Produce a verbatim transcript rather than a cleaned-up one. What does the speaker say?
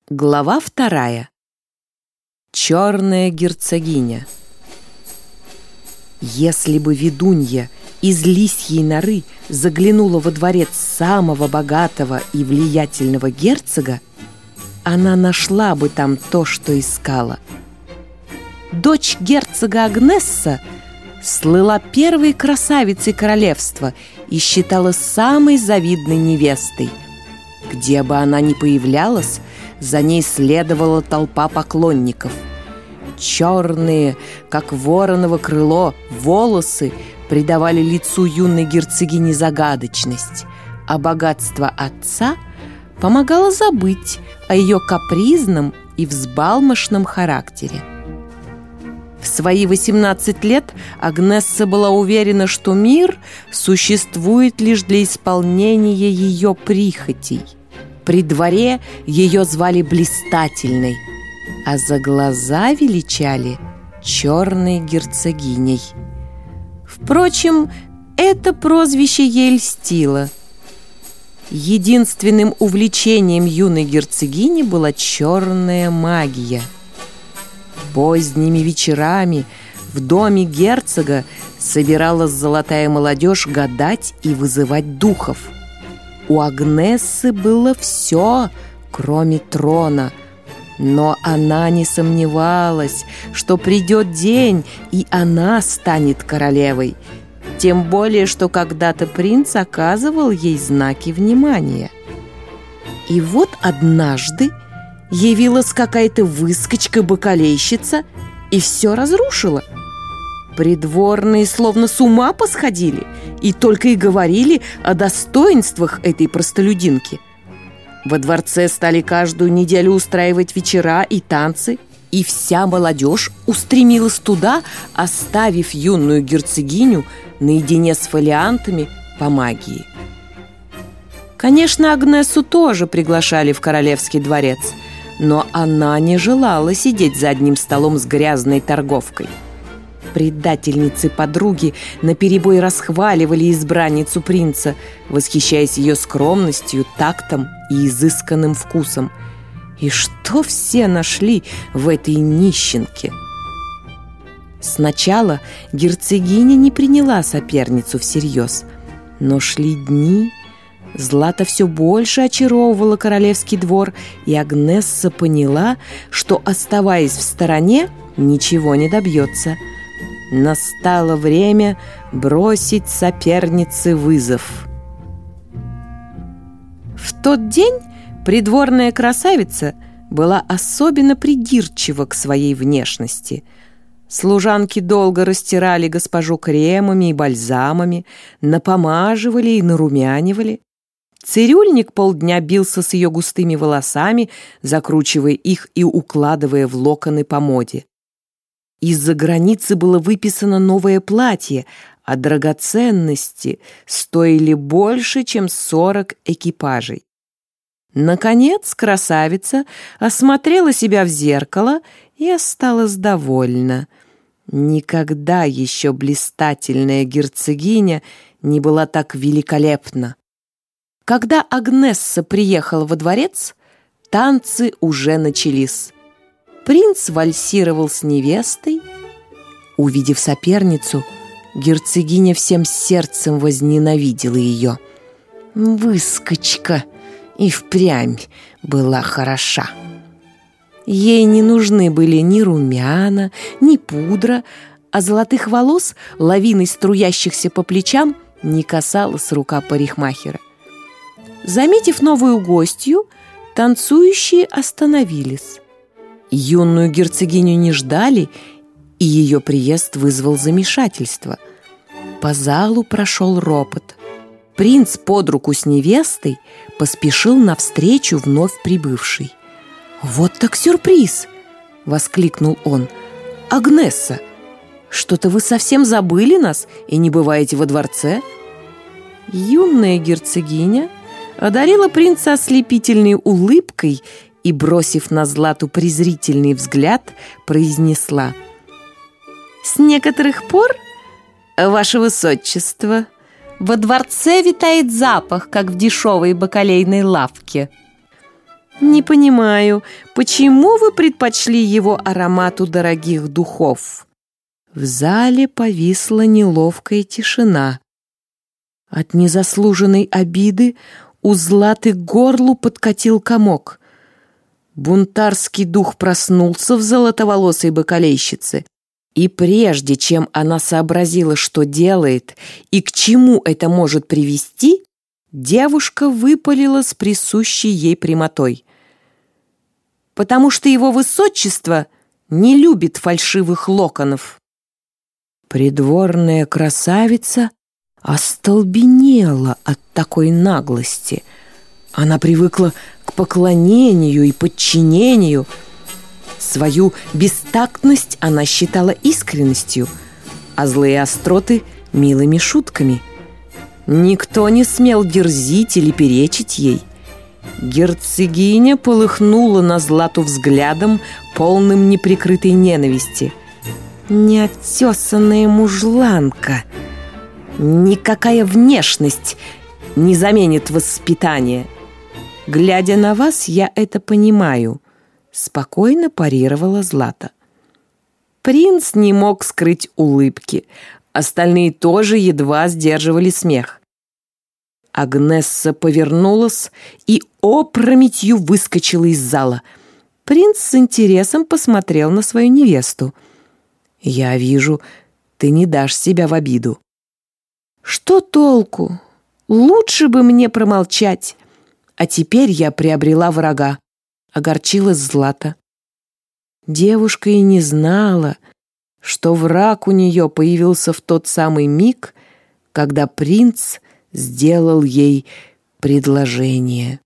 Глава вторая. Черная герцогиня. Если бы ведунья из лисьей норы заглянула во дворец самого богатого и влиятельного герцога, она нашла бы там то, что искала. Дочь герцога Агнесса слыла первой красавицей королевства и считалась самой завидной невестой. Где бы она ни появлялась, за ней следовала толпа поклонников. Черные, как вороново крыло, волосы придавали лицу юной герцогини загадочность, а богатство отца помогало забыть о ее капризном и взбалмошном характере. В свои восемнадцать лет Агнесса была уверена, что мир существует лишь для исполнения ее прихотей. При дворе ее звали Блистательной, а за глаза величали Черной герцогиней. Впрочем, это прозвище ей льстило. Единственным увлечением юной герцогини была черная магия. Поздними вечерами в доме герцога собиралась золотая молодежь гадать и вызывать духов. У Агнессы было все, кроме трона, но она не сомневалась, что придет день, и она станет королевой. Тем более, что когда-то принц оказывал ей знаки внимания. И вот однажды явилась какая-то выскочка-бакалейщица и все разрушила. Придворные словно с ума посходили и только и говорили о достоинствах этой простолюдинки. Во дворце стали каждую неделю устраивать вечера и танцы, и вся молодежь устремилась туда, оставив юную герцогиню наедине с фолиантами по магии. Конечно, Агнессу тоже приглашали в королевский дворец, но она не желала сидеть за одним столом с грязной торговкой. Предательницы-подруги наперебой расхваливали избранницу принца, восхищаясь ее скромностью, тактом и изысканным вкусом. И что все нашли в этой нищенке? Сначала герцогиня не приняла соперницу всерьез, но шли дни. Злата все больше очаровывала королевский двор, и Агнесса поняла, что, оставаясь в стороне, ничего не добьется. Настало время бросить сопернице вызов. В тот день придворная красавица была особенно придирчива к своей внешности. Служанки долго растирали госпожу кремами и бальзамами, напомаживали и нарумянивали. Цирюльник полдня бился с ее густыми волосами, закручивая их и укладывая в локоны по моде. Из-за границы было выписано новое платье, а драгоценности стоили больше, чем сорок экипажей. Наконец красавица осмотрела себя в зеркало и осталась довольна. Никогда еще блистательная герцогиня не была так великолепна. Когда Агнесса приехала во дворец, танцы уже начались. Принц вальсировал с невестой. Увидев соперницу, герцогиня всем сердцем возненавидела ее. Выскочка и впрямь была хороша. Ей не нужны были ни румяна, ни пудра, а золотых волос, лавиной струящихся по плечам, не касалась рука парикмахера. Заметив новую гостью, танцующие остановились. Юную герцогиню не ждали, и ее приезд вызвал замешательство. По залу прошел ропот. Принц под руку с невестой поспешил навстречу вновь прибывшей. «Вот так сюрприз!» — воскликнул он. «Агнесса, что-то вы совсем забыли нас и не бываете во дворце?» Юная герцогиня одарила принца ослепительной улыбкой и, бросив на Злату презрительный взгляд, произнесла: «С некоторых пор, ваше высочество, во дворце витает запах, как в дешевой бакалейной лавке». «Не понимаю, почему вы предпочли его аромату дорогих духов?» В зале повисла неловкая тишина. От незаслуженной обиды у Златы к горлу подкатил комок. Бунтарский дух проснулся в золотоволосой бакалейщице, и прежде чем она сообразила, что делает и к чему это может привести, девушка выпалила с присущей ей прямотой: «Потому что его высочество не любит фальшивых локонов». Придворная красавица остолбенела от такой наглости. Она привыкла к поклонению и подчинению. Свою бестактность она считала искренностью, а злые остроты — милыми шутками. Никто не смел дерзить или перечить ей. Герцогиня полыхнула на Злату взглядом, полным неприкрытой ненависти. «Неотесанная мужланка! Никакая внешность не заменит воспитание. Глядя на вас, я это понимаю», — спокойно парировала Злата. Принц не мог скрыть улыбки. Остальные тоже едва сдерживали смех. Агнесса повернулась и опрометью выскочила из зала. Принц с интересом посмотрел на свою невесту. «Я вижу, ты не дашь себя в обиду». «Что толку? Лучше бы мне промолчать. А теперь я приобрела врага», — огорчилась Злата. Девушка и не знала, что враг у нее появился в тот самый миг, когда принц сделал ей предложение.